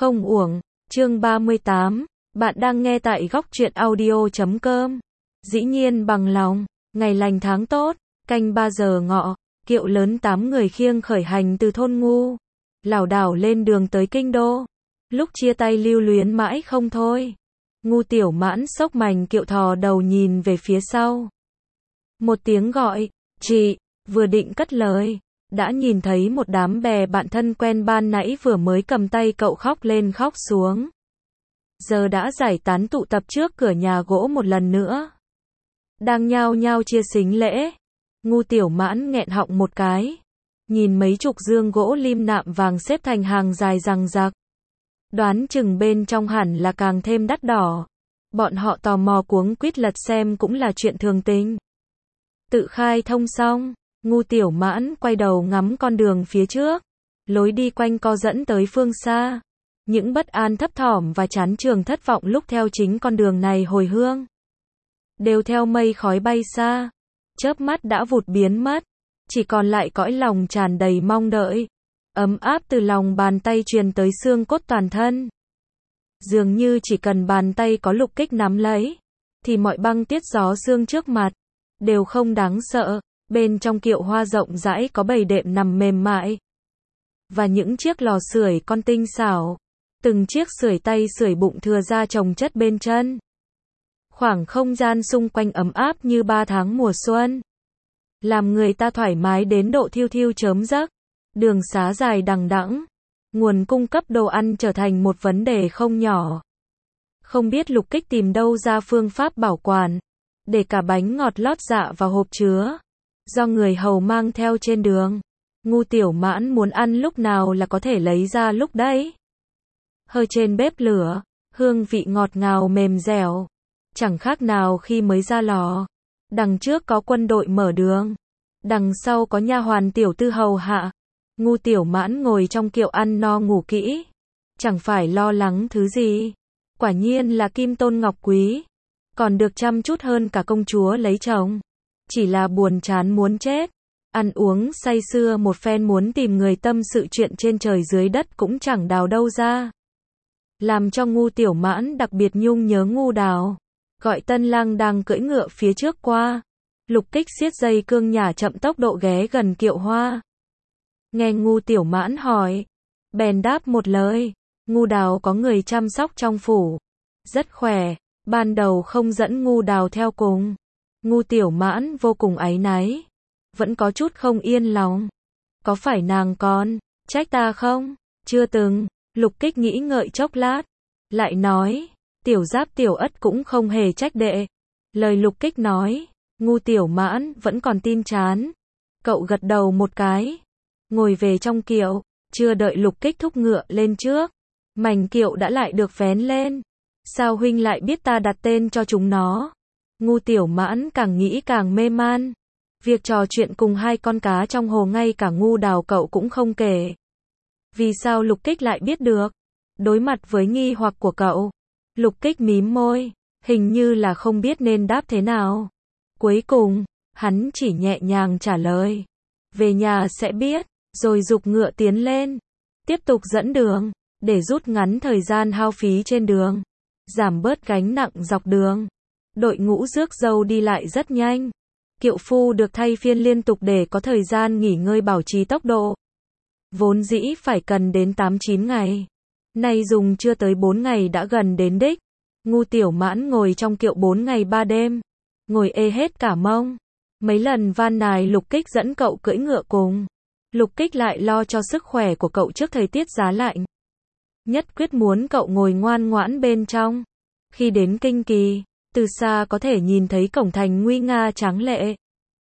Không uổng. Chương 38. Bạn đang nghe tại góc truyện audio.com. Dĩ nhiên bằng lòng. Ngày lành tháng tốt, canh 3 giờ ngọ, kiệu lớn 8 người khiêng khởi hành từ thôn Ngu, lảo đảo lên đường tới kinh đô. Lúc chia tay lưu luyến mãi không thôi. Ngu Tiểu Mãn xốc mành kiệu thò đầu nhìn về phía sau. Một tiếng gọi, chị, vừa định cất lời, đã nhìn thấy một đám bè bạn thân quen ban nãy vừa mới cầm tay cậu khóc lên khóc xuống. Giờ đã giải tán tụ tập trước cửa nhà gỗ một lần nữa. Đang nhao nhao chia xính lễ. Ngu Tiểu Mãn nghẹn họng một cái. Nhìn mấy chục dương gỗ lim nạm vàng xếp thành hàng dài rằng rạc. Đoán chừng bên trong hẳn là càng thêm đắt đỏ. Bọn họ tò mò cuống quýt lật xem cũng là chuyện thường tình. Tự khai thông xong, Ngu Tiểu Mãn quay đầu ngắm con đường phía trước. Lối đi quanh co dẫn tới phương xa. Những bất an thấp thỏm và chán chường thất vọng lúc theo chính con đường này hồi hương. Đều theo mây khói bay xa. Chớp mắt đã vụt biến mất. Chỉ còn lại cõi lòng tràn đầy mong đợi. Ấm áp từ lòng bàn tay truyền tới xương cốt toàn thân. Dường như chỉ cần bàn tay có Lục Kích nắm lấy, thì mọi băng tiết gió sương trước mặt đều không đáng sợ. Bên trong kiệu hoa rộng rãi có bầy đệm nằm mềm mại. Và những chiếc lò sưởi con tinh xảo. Từng chiếc sưởi tay sưởi bụng thừa ra chồng chất bên chân. Khoảng không gian xung quanh ấm áp như 3 tháng mùa xuân. Làm người ta thoải mái đến độ thiêu thiêu chớm giấc. Đường xá dài đằng đẵng. Nguồn cung cấp đồ ăn trở thành một vấn đề không nhỏ. Không biết Lục Kích tìm đâu ra phương pháp bảo quản. Để cả bánh ngọt lót dạ vào hộp chứa. Do người hầu mang theo trên đường. Ngu Tiểu Mãn muốn ăn lúc nào là có thể lấy ra lúc đấy. Hơi trên bếp lửa, hương vị ngọt ngào mềm dẻo. Chẳng khác nào khi mới ra lò. Đằng trước có quân đội mở đường. Đằng sau có nha hoàn tiểu tư hầu hạ. Ngu Tiểu Mãn ngồi trong kiệu ăn no ngủ kỹ. Chẳng phải lo lắng thứ gì. Quả nhiên là kim tôn ngọc quý. Còn được chăm chút hơn cả công chúa lấy chồng. Chỉ là buồn chán muốn chết. Ăn uống say sưa một phen muốn tìm người tâm sự chuyện trên trời dưới đất cũng chẳng đào đâu ra. Làm cho Ngu Tiểu Mãn đặc biệt nhung nhớ Ngu Đào. Gọi Tân Lang đang cưỡi ngựa phía trước qua. Lục Kích siết dây cương nhả chậm tốc độ ghé gần kiệu hoa. Nghe Ngu Tiểu Mãn hỏi. Bèn đáp một lời. Ngu Đào có người chăm sóc trong phủ. Rất khỏe. Ban đầu không dẫn Ngu Đào theo cùng. Ngu Tiểu Mãn vô cùng áy náy. Vẫn có chút không yên lòng. Có phải nàng còn trách ta không? Chưa từng. Lục Kích nghĩ ngợi chốc lát. Lại nói. Tiểu Giáp Tiểu Ất cũng không hề trách đệ. Lời Lục Kích nói. Ngu Tiểu Mãn vẫn còn tin chán. Cậu gật đầu một cái. Ngồi về trong kiệu. Chưa đợi Lục Kích thúc ngựa lên trước. Mành kiệu đã lại được vén lên. Sao huynh lại biết ta đặt tên cho chúng nó? Ngu Tiểu Mãn càng nghĩ càng mê man. Việc trò chuyện cùng hai con cá trong hồ ngay cả Ngu Đào cậu cũng không kể. Vì sao Lục Kích lại biết được? Đối mặt với nghi hoặc của cậu, Lục Kích mím môi, hình như là không biết nên đáp thế nào. Cuối cùng, hắn chỉ nhẹ nhàng trả lời. Về nhà sẽ biết, rồi giục ngựa tiến lên. Tiếp tục dẫn đường, để rút ngắn thời gian hao phí trên đường. Giảm bớt gánh nặng dọc đường. Đội ngũ rước dâu đi lại rất nhanh. Kiệu phu được thay phiên liên tục để có thời gian nghỉ ngơi bảo trì tốc độ. Vốn dĩ phải cần đến 8-9 ngày. Nay dùng chưa tới 4 ngày đã gần đến đích. Ngu Tiểu Mãn ngồi trong kiệu 4 ngày 3 đêm. Ngồi ê hết cả mông. Mấy lần van nài Lục Kích dẫn cậu cưỡi ngựa cùng. Lục Kích lại lo cho sức khỏe của cậu trước thời tiết giá lạnh. Nhất quyết muốn cậu ngồi ngoan ngoãn bên trong. Khi đến Kinh Kỳ, từ xa có thể nhìn thấy cổng thành nguy nga tráng lệ.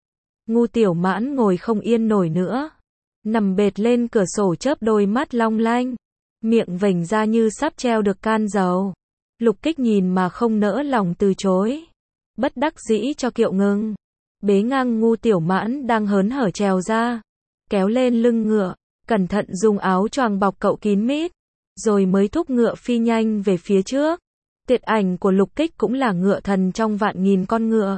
Ngu Tiểu Mãn ngồi không yên nổi nữa. Nằm bệt lên cửa sổ chớp đôi mắt long lanh. Miệng vểnh ra như sắp treo được can dầu. Lục Kích nhìn mà không nỡ lòng từ chối. Bất đắc dĩ cho kiệu ngừng. Bế ngang Ngu Tiểu Mãn đang hớn hở trèo ra. Kéo lên lưng ngựa. Cẩn thận dùng áo choàng bọc cậu kín mít. Rồi mới thúc ngựa phi nhanh về phía trước. Tiệt ảnh của Lục Kích cũng là ngựa thần trong vạn nghìn con ngựa.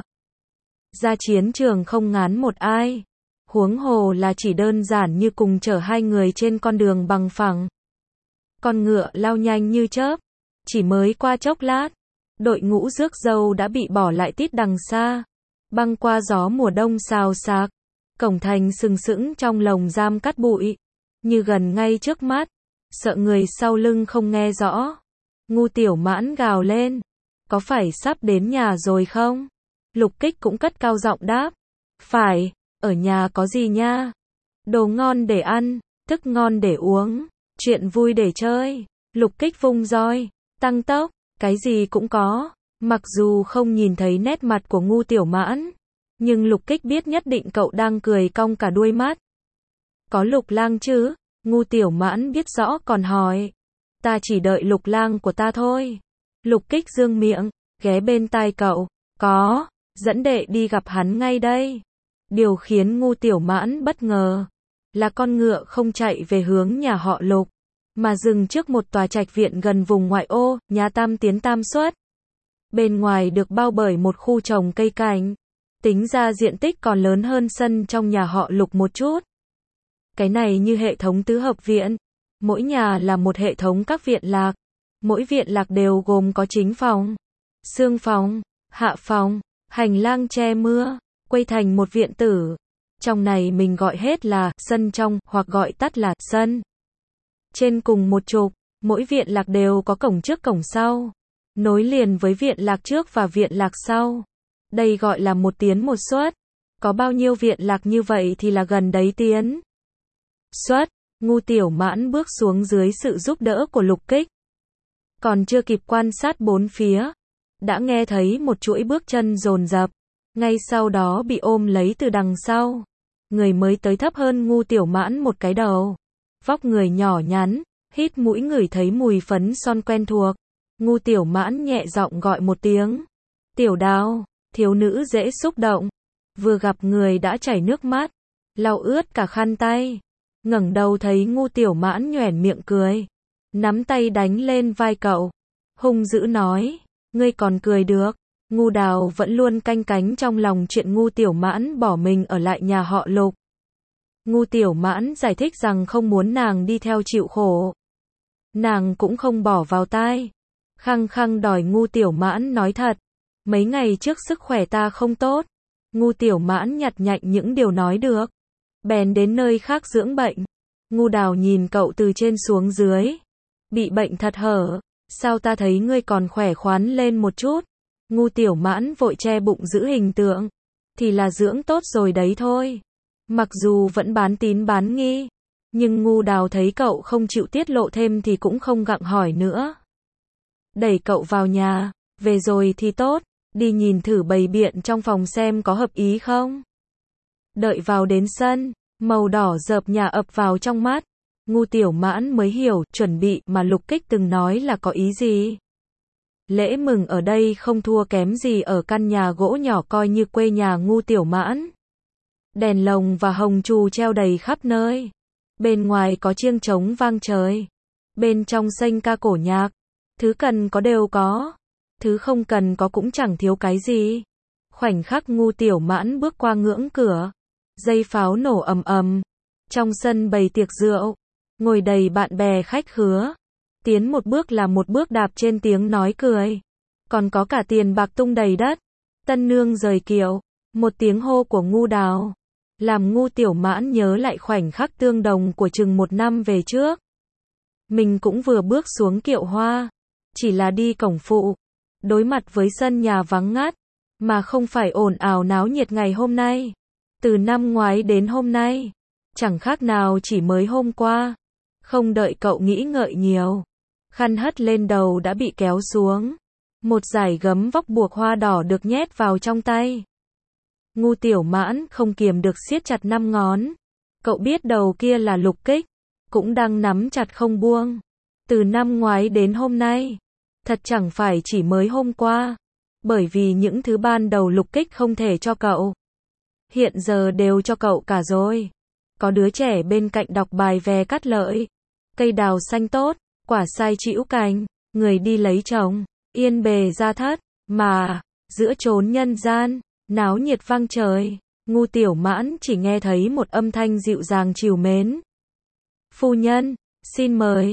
Ra chiến trường không ngán một ai. Huống hồ là chỉ đơn giản như cùng chở hai người trên con đường bằng phẳng. Con ngựa lao nhanh như chớp. Chỉ mới qua chốc lát, đội ngũ rước dâu đã bị bỏ lại tít đằng xa. Băng qua gió mùa đông xào xạc. Cổng thành sừng sững trong lồng giam cát bụi. Như gần ngay trước mắt. Sợ người sau lưng không nghe rõ. Ngu Tiểu Mãn gào lên. Có phải sắp đến nhà rồi không? Lục Kích cũng cất cao giọng đáp. Phải, ở nhà có gì nha? Đồ ngon để ăn, thức ngon để uống, chuyện vui để chơi. Lục Kích vung roi, tăng tốc, cái gì cũng có. Mặc dù không nhìn thấy nét mặt của Ngu Tiểu Mãn, nhưng Lục Kích biết nhất định cậu đang cười cong cả đuôi mắt. Có Lục Lang chứ? Ngu Tiểu Mãn biết rõ còn hỏi. Ta chỉ đợi Lục Lang của ta thôi. Lục Kích dương miệng, ghé bên tai cậu. Có, dẫn đệ đi gặp hắn ngay đây. Điều khiến Ngu Tiểu Mãn bất ngờ là con ngựa không chạy về hướng nhà họ Lục, mà dừng trước một tòa trạch viện gần vùng ngoại ô, nhà tam tiến tam xuất. Bên ngoài được bao bởi một khu trồng cây cảnh, tính ra diện tích còn lớn hơn sân trong nhà họ Lục một chút. Cái này như hệ thống tứ hợp viện, mỗi nhà là một hệ thống các viện lạc, mỗi viện lạc đều gồm có chính phòng, xương phòng, hạ phòng, hành lang che mưa, quây thành một viện tử. Trong này mình gọi hết là sân trong, hoặc gọi tắt là sân. Trên cùng một trục, mỗi viện lạc đều có cổng trước cổng sau, nối liền với viện lạc trước và viện lạc sau. Đây gọi là một tiến một xuất. Có bao nhiêu viện lạc như vậy thì là gần đấy tiến xuất. Ngu Tiểu Mãn bước xuống dưới sự giúp đỡ của Lục Kích. Còn chưa kịp quan sát bốn phía, đã nghe thấy một chuỗi bước chân dồn dập, ngay sau đó bị ôm lấy từ đằng sau. Người mới tới thấp hơn Ngu Tiểu Mãn một cái đầu, vóc người nhỏ nhắn, hít mũi ngửi thấy mùi phấn son quen thuộc. Ngu Tiểu Mãn nhẹ giọng gọi một tiếng. Tiểu Đào. Thiếu nữ dễ xúc động, vừa gặp người đã chảy nước mắt, lau ướt cả khăn tay. Ngẩng đầu thấy Ngu Tiểu Mãn nhoẻn miệng cười, nắm tay đánh lên vai cậu, hung dữ nói, ngươi còn cười được. Ngu Đào vẫn luôn canh cánh trong lòng chuyện Ngu Tiểu Mãn bỏ mình ở lại nhà họ Lục. Ngu Tiểu Mãn giải thích rằng không muốn nàng đi theo chịu khổ. Nàng cũng không bỏ vào tai, khăng khăng đòi Ngu Tiểu Mãn nói thật. Mấy ngày trước sức khỏe ta không tốt. Ngu Tiểu Mãn nhặt nhạnh những điều nói được, bèn đến nơi khác dưỡng bệnh. Ngu Đào nhìn cậu từ trên xuống dưới. Bị bệnh thật hở, sao ta thấy ngươi còn khỏe khoắn lên một chút. Ngu Tiểu Mãn vội che bụng giữ hình tượng. Thì là dưỡng tốt rồi đấy thôi. Mặc dù vẫn bán tín bán nghi, nhưng Ngu Đào thấy cậu không chịu tiết lộ thêm thì cũng không gặng hỏi nữa. Đẩy cậu vào nhà, về rồi thì tốt, đi nhìn thử bày biện trong phòng xem có hợp ý không. Đợi vào đến sân, màu đỏ rợp nhà ập vào trong mắt. Ngu Tiểu Mãn mới hiểu chuẩn bị mà Lục Kích từng nói là có ý gì. Lễ mừng ở đây không thua kém gì ở căn nhà gỗ nhỏ coi như quê nhà Ngu Tiểu Mãn. Đèn lồng và hồng trù treo đầy khắp nơi. Bên ngoài có chiêng trống vang trời. Bên trong sênh ca cổ nhạc. Thứ cần có đều có. Thứ không cần có cũng chẳng thiếu cái gì. Khoảnh khắc Ngu Tiểu Mãn bước qua ngưỡng cửa, dây pháo nổ ầm ầm. Trong sân bày tiệc rượu, ngồi đầy bạn bè khách khứa. Tiến một bước là một bước đạp trên tiếng nói cười. Còn có cả tiền bạc tung đầy đất. Tân nương rời kiệu. Một tiếng hô của Ngu Đào làm Ngu Tiểu Mãn nhớ lại khoảnh khắc tương đồng của chừng một năm về trước. Mình cũng vừa bước xuống kiệu hoa, chỉ là đi cổng phụ, đối mặt với sân nhà vắng ngắt, mà không phải ồn ào náo nhiệt ngày hôm nay. Từ năm ngoái đến hôm nay, chẳng khác nào chỉ mới hôm qua. Không đợi cậu nghĩ ngợi nhiều, khăn hất lên đầu đã bị kéo xuống. Một dải gấm vóc buộc hoa đỏ được nhét vào trong tay. Ngu Tiểu Mãn không kiềm được siết chặt 5 ngón. Cậu biết đầu kia là Lục Kích, cũng đang nắm chặt không buông. Từ năm ngoái đến hôm nay, thật chẳng phải chỉ mới hôm qua. Bởi vì những thứ ban đầu Lục Kích không thể cho cậu, hiện giờ đều cho cậu cả rồi. Có đứa trẻ bên cạnh đọc bài về cắt lợi. Cây đào xanh tốt, quả sai trĩu cành, người đi lấy chồng, yên bề gia thất, mà giữa chốn nhân gian, náo nhiệt vang trời. Ngu Tiểu Mãn chỉ nghe thấy một âm thanh dịu dàng trìu mến. Phu nhân, xin mời.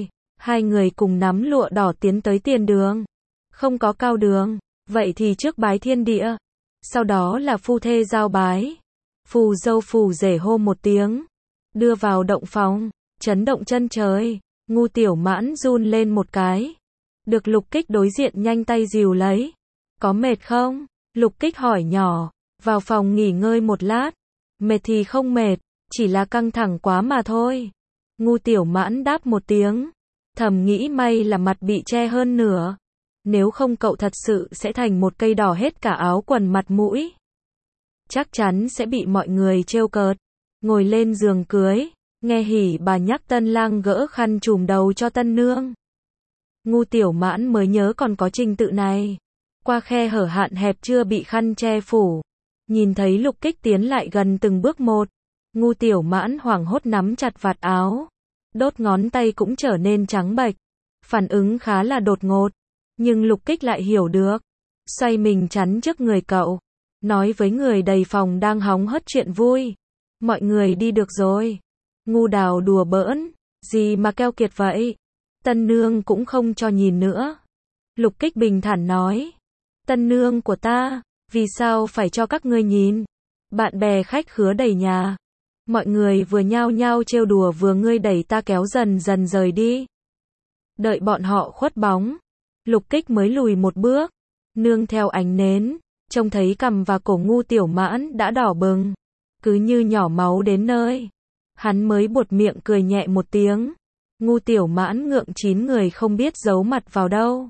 Hai người cùng nắm lụa đỏ tiến tới tiền đường. Không có cao đường, vậy thì trước bái thiên địa. Sau đó là phu thê giao bái. Phù dâu phù rể hô một tiếng. Đưa vào động phòng, chấn động chân trời. Ngu Tiểu Mãn run lên một cái. Được Lục Kích đối diện nhanh tay dìu lấy. Có mệt không? Lục Kích hỏi nhỏ. Vào phòng nghỉ ngơi một lát. Mệt thì không mệt, chỉ là căng thẳng quá mà thôi. Ngu Tiểu Mãn đáp một tiếng. Thầm nghĩ may là mặt bị che hơn nửa. Nếu không cậu thật sự sẽ thành một cây đỏ hết cả áo quần mặt mũi. Chắc chắn sẽ bị mọi người trêu cợt. Ngồi lên giường cưới, nghe hỉ bà nhắc tân lang gỡ khăn trùm đầu cho tân nương. Ngu Tiểu Mãn mới nhớ còn có trình tự này. Qua khe hở hạn hẹp chưa bị khăn che phủ. Nhìn thấy Lục Kích tiến lại gần từng bước một. Ngu Tiểu Mãn hoảng hốt nắm chặt vạt áo. Đốt ngón tay cũng trở nên trắng bệch. Phản ứng khá là đột ngột. Nhưng Lục Kích lại hiểu được. Xoay mình chắn trước người cậu. Nói với người đầy phòng đang hóng hớt chuyện vui. Mọi người đi được rồi. Ngu Đào đùa bỡn. Gì mà keo kiệt vậy? Tân nương cũng không cho nhìn nữa. Lục Kích bình thản nói. Tân nương của ta, vì sao phải cho các ngươi nhìn? Bạn bè khách khứa đầy nhà. Mọi người vừa nhao nhao trêu đùa vừa ngươi đẩy ta kéo dần dần rời đi. Đợi bọn họ khuất bóng. Lục Kích mới lùi một bước. Nương theo ánh nến. Trông thấy cằm và cổ Ngu Tiểu Mãn đã đỏ bừng. Cứ như nhỏ máu đến nơi. Hắn mới buột miệng cười nhẹ một tiếng. Ngu Tiểu Mãn ngượng chín người không biết giấu mặt vào đâu.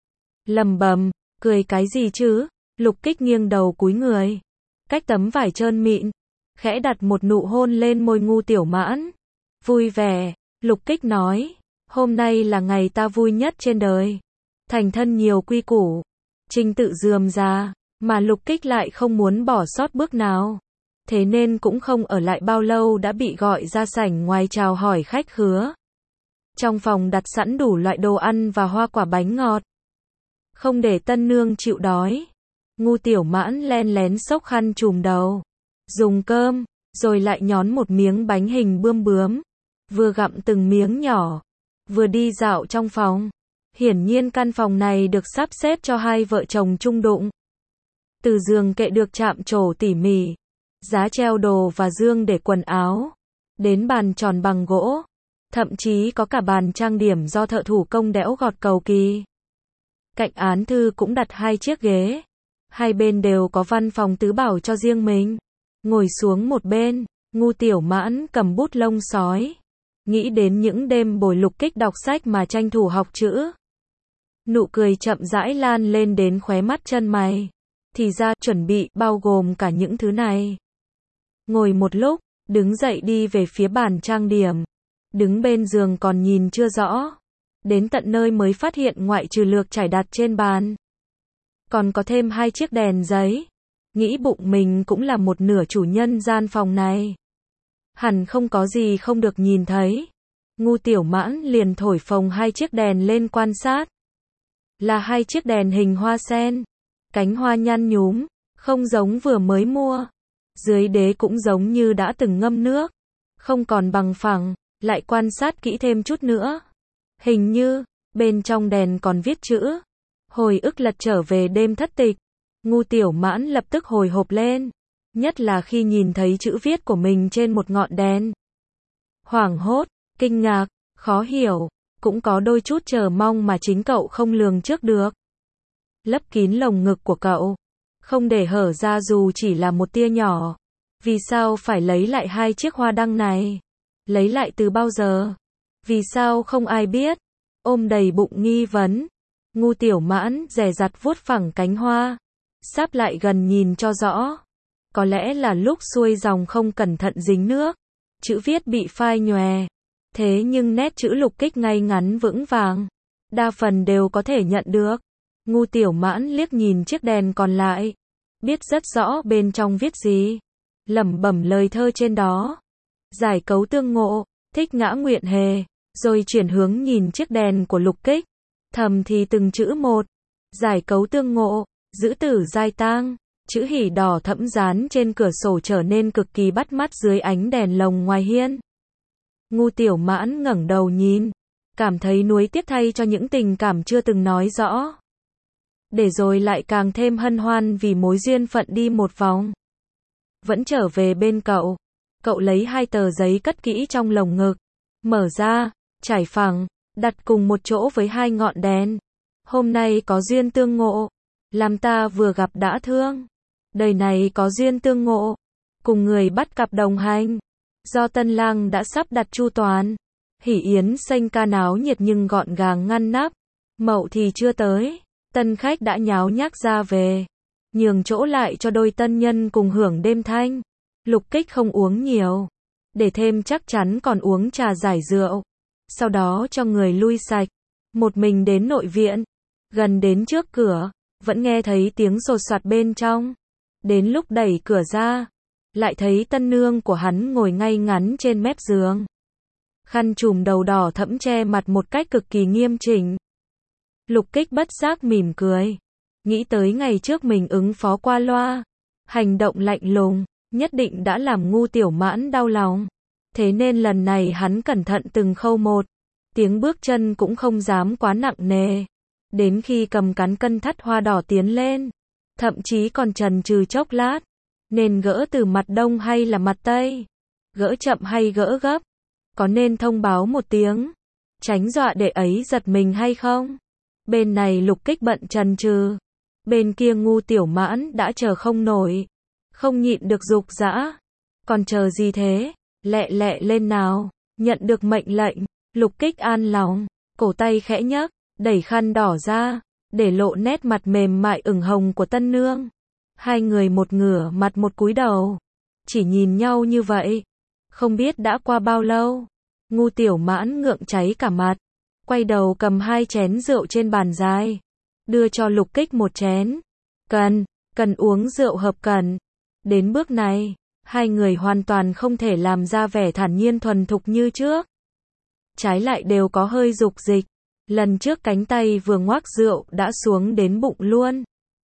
Lầm bầm, cười cái gì chứ? Lục Kích nghiêng đầu cúi người. Cách tấm vải trơn mịn. Khẽ đặt một nụ hôn lên môi Ngu Tiểu Mãn. Vui vẻ, Lục Kích nói. Hôm nay là ngày ta vui nhất trên đời. Thành thân nhiều quy củ. Trình tự rườm rà. Mà Lục Kích lại không muốn bỏ sót bước nào. Thế nên cũng không ở lại bao lâu đã bị gọi ra sảnh ngoài chào hỏi khách khứa. Trong phòng đặt sẵn đủ loại đồ ăn và hoa quả bánh ngọt. Không để tân nương chịu đói. Ngu Tiểu Mãn len lén xốc khăn trùm đầu. Dùng cơm, rồi lại nhón một miếng bánh hình bươm bướm. Vừa gặm từng miếng nhỏ. Vừa đi dạo trong phòng. Hiển nhiên căn phòng này được sắp xếp cho hai vợ chồng chung đụng. Từ giường kệ được chạm trổ tỉ mỉ. Giá treo đồ và dương để quần áo. Đến bàn tròn bằng gỗ. Thậm chí có cả bàn trang điểm do thợ thủ công đẽo gọt cầu kỳ. Cạnh án thư cũng đặt hai chiếc ghế. Hai bên đều có văn phòng tứ bảo cho riêng mình. Ngồi xuống một bên, Ngu Tiểu Mãn cầm bút lông sói. Nghĩ đến những đêm bồi Lục Kích đọc sách mà tranh thủ học chữ. Nụ cười chậm rãi lan lên đến khóe mắt chân mày. Thì ra chuẩn bị bao gồm cả những thứ này. Ngồi một lúc, đứng dậy đi về phía bàn trang điểm. Đứng bên giường còn nhìn chưa rõ. Đến tận nơi mới phát hiện ngoại trừ lược trải đặt trên bàn. Còn có thêm hai chiếc đèn giấy. Nghĩ bụng mình cũng là một nửa chủ nhân gian phòng này. Hẳn không có gì không được nhìn thấy. Ngu Tiểu Mãn liền thổi phồng hai chiếc đèn lên quan sát. Là hai chiếc đèn hình hoa sen. Cánh hoa nhăn nhúm, không giống vừa mới mua. Dưới đế cũng giống như đã từng ngâm nước. Không còn bằng phẳng, lại quan sát kỹ thêm chút nữa. Hình như, bên trong đèn còn viết chữ. Hồi ức lật trở về đêm thất tịch. Ngu Tiểu Mãn lập tức hồi hộp lên. Nhất là khi nhìn thấy chữ viết của mình trên một ngọn đèn. Hoảng hốt, kinh ngạc, khó hiểu. Cũng có đôi chút chờ mong mà chính cậu không lường trước được. Lấp kín lồng ngực của cậu. Không để hở ra dù chỉ là một tia nhỏ. Vì sao phải lấy lại hai chiếc hoa đăng này? Lấy lại từ bao giờ? Vì sao không ai biết? Ôm đầy bụng nghi vấn. Ngu Tiểu Mãn dè dặt vuốt phẳng cánh hoa. Sáp lại gần nhìn cho rõ. Có lẽ là lúc xuôi dòng không cẩn thận dính nước. Chữ viết bị phai nhòe. Thế nhưng nét chữ Lục Kích ngay ngắn vững vàng. Đa phần đều có thể nhận được. Ngu Tiểu Mãn liếc nhìn chiếc đèn còn lại. Biết rất rõ bên trong viết gì. Lẩm bẩm lời thơ trên đó. Giải cấu tương ngộ, thích ngã nguyện hề. Rồi chuyển hướng nhìn chiếc đèn của Lục Kích. Thầm thì từng chữ một. Giải cấu tương ngộ, giữ tử giai tang. Chữ hỉ đỏ thẫm dán trên cửa sổ trở nên cực kỳ bắt mắt dưới ánh đèn lồng ngoài hiên. Ngu Tiểu Mãn ngẩng đầu nhìn. cảm thấy nuối tiếc thay cho những tình cảm chưa từng nói rõ. Để rồi lại càng thêm hân hoan vì mối duyên phận đi một vòng. Vẫn trở về bên cậu. Cậu lấy 2 tờ giấy cất kỹ trong lồng ngực. Mở ra, trải phẳng, đặt cùng một chỗ với 2 ngọn đèn. Hôm nay có duyên tương ngộ. Làm ta vừa gặp đã thương. Đời này có duyên tương ngộ. Cùng người bắt cặp đồng hành. Do tân lang đã sắp đặt chu toàn. Hỷ yến xanh ca náo nhiệt nhưng gọn gàng ngăn nắp. Mậu thì chưa tới. Tân khách đã nháo nhác ra về. Nhường chỗ lại cho đôi tân nhân cùng hưởng đêm thanh. Lục Kích không uống nhiều. Để thêm chắc chắn còn uống trà giải rượu. Sau đó cho người lui sạch. Một mình đến nội viện. Gần đến trước cửa. Vẫn nghe thấy tiếng sột soạt bên trong. Đến lúc đẩy cửa ra. Lại thấy tân nương của hắn ngồi ngay ngắn trên mép giường. Khăn trùm đầu đỏ thẫm che mặt một cách cực kỳ nghiêm chỉnh. Lục Kích bất giác mỉm cười. Nghĩ tới ngày trước mình ứng phó qua loa. Hành động lạnh lùng, nhất định đã làm Ngu Tiểu Mãn đau lòng. Thế nên lần này hắn cẩn thận từng khâu một. Tiếng bước chân cũng không dám quá nặng nề. Đến khi cầm cán cân thắt hoa đỏ tiến lên. Thậm chí còn chần chừ chốc lát. Nên gỡ từ mặt đông hay là mặt tây? Gỡ chậm hay gỡ gấp? Có nên thông báo một tiếng? Tránh dọa đệ ấy giật mình hay không? Bên này Lục Kích bận chần chừ. Bên kia Ngu Tiểu Mãn đã chờ không nổi. Không nhịn được giục giã. Còn chờ gì thế? Lẹ lẹ lên nào. Nhận được mệnh lệnh. Lục Kích an lòng. Cổ tay khẽ nhấc. Đẩy khăn đỏ ra. Để lộ nét mặt mềm mại ửng hồng của tân nương. 2 người một ngửa mặt một cúi đầu. Chỉ nhìn nhau như vậy. Không biết đã qua bao lâu. Ngu Tiểu Mãn ngượng cháy cả mặt. Quay đầu cầm 2 chén rượu trên bàn dài. Đưa cho Lục Kích một chén. Cần uống rượu hợp cần. Đến bước này, 2 người hoàn toàn không thể làm ra vẻ thản nhiên thuần thục như trước. Trái lại đều có hơi dục dịch. Lần trước cánh tay vừa ngoác rượu đã xuống đến bụng luôn.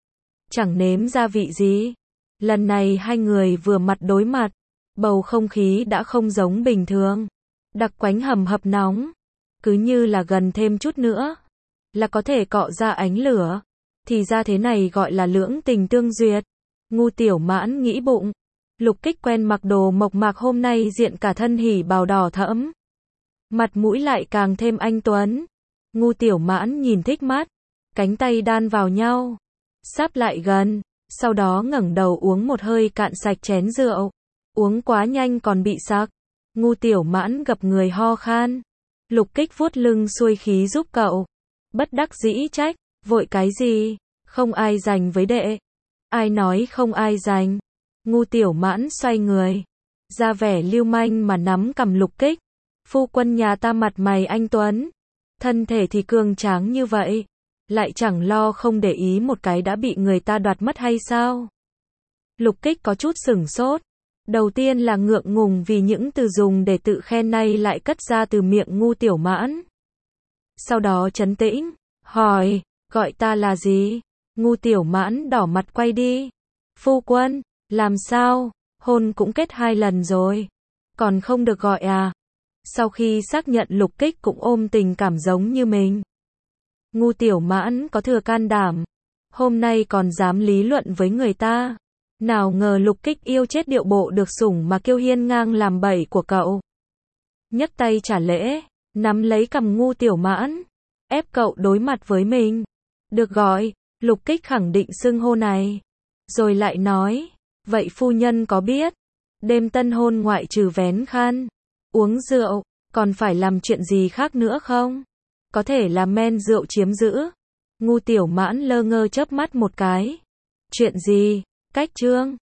Chẳng nếm gia vị gì. Lần này 2 người vừa mặt đối mặt. Bầu không khí đã không giống bình thường. Đặc quánh hầm hập nóng. Cứ như là gần thêm chút nữa. Là có thể cọ ra ánh lửa. Thì ra thế này gọi là lưỡng tình tương duyệt. Ngu Tiểu Mãn nghĩ bụng. Lục Kích quen mặc đồ mộc mạc hôm nay diện cả thân hỉ bào đỏ thẫm. Mặt mũi lại càng thêm anh tuấn. Ngu Tiểu Mãn nhìn thích mắt. Cánh tay đan vào nhau. Sáp lại gần. Sau đó ngẩng đầu uống một hơi cạn sạch chén rượu. Uống quá nhanh còn bị sặc. Ngu Tiểu Mãn gập người ho khan. Lục Kích vuốt lưng xuôi khí giúp cậu. Bất đắc dĩ trách. Vội cái gì? Không ai giành với đệ. Ai nói không ai giành? Ngu Tiểu Mãn xoay người. Ra vẻ lưu manh mà nắm cầm Lục Kích. Phu quân nhà ta mặt mày anh tuấn. Thân thể thì cường tráng như vậy. Lại chẳng lo không để ý một cái đã bị người ta đoạt mất hay sao? Lục Kích có chút sửng sốt. Đầu tiên là ngượng ngùng vì những từ dùng để tự khen này lại cất ra từ miệng Ngu Tiểu Mãn. Sau đó trấn tĩnh, hỏi, gọi ta là gì? Ngu Tiểu Mãn đỏ mặt quay đi. Phu quân, làm sao? Hôn cũng kết 2 lần rồi. Còn không được gọi à? Sau khi xác nhận Lục Kích cũng ôm tình cảm giống như mình. Ngu Tiểu Mãn có thừa can đảm. Hôm nay còn dám lý luận với người ta. Nào ngờ Lục Kích yêu chết điệu bộ được sủng mà kêu hiên ngang làm bậy của cậu. Nhấc tay trả lễ, nắm lấy cằm Ngu Tiểu Mãn, ép cậu đối mặt với mình. Được gọi, Lục Kích khẳng định xưng hô này. Rồi lại nói, vậy phu nhân có biết, đêm tân hôn ngoại trừ vén khăn, uống rượu, còn phải làm chuyện gì khác nữa không? Có thể là men rượu chiếm giữ. Ngu Tiểu Mãn lơ ngơ chớp mắt một cái. Chuyện gì? Cách trương.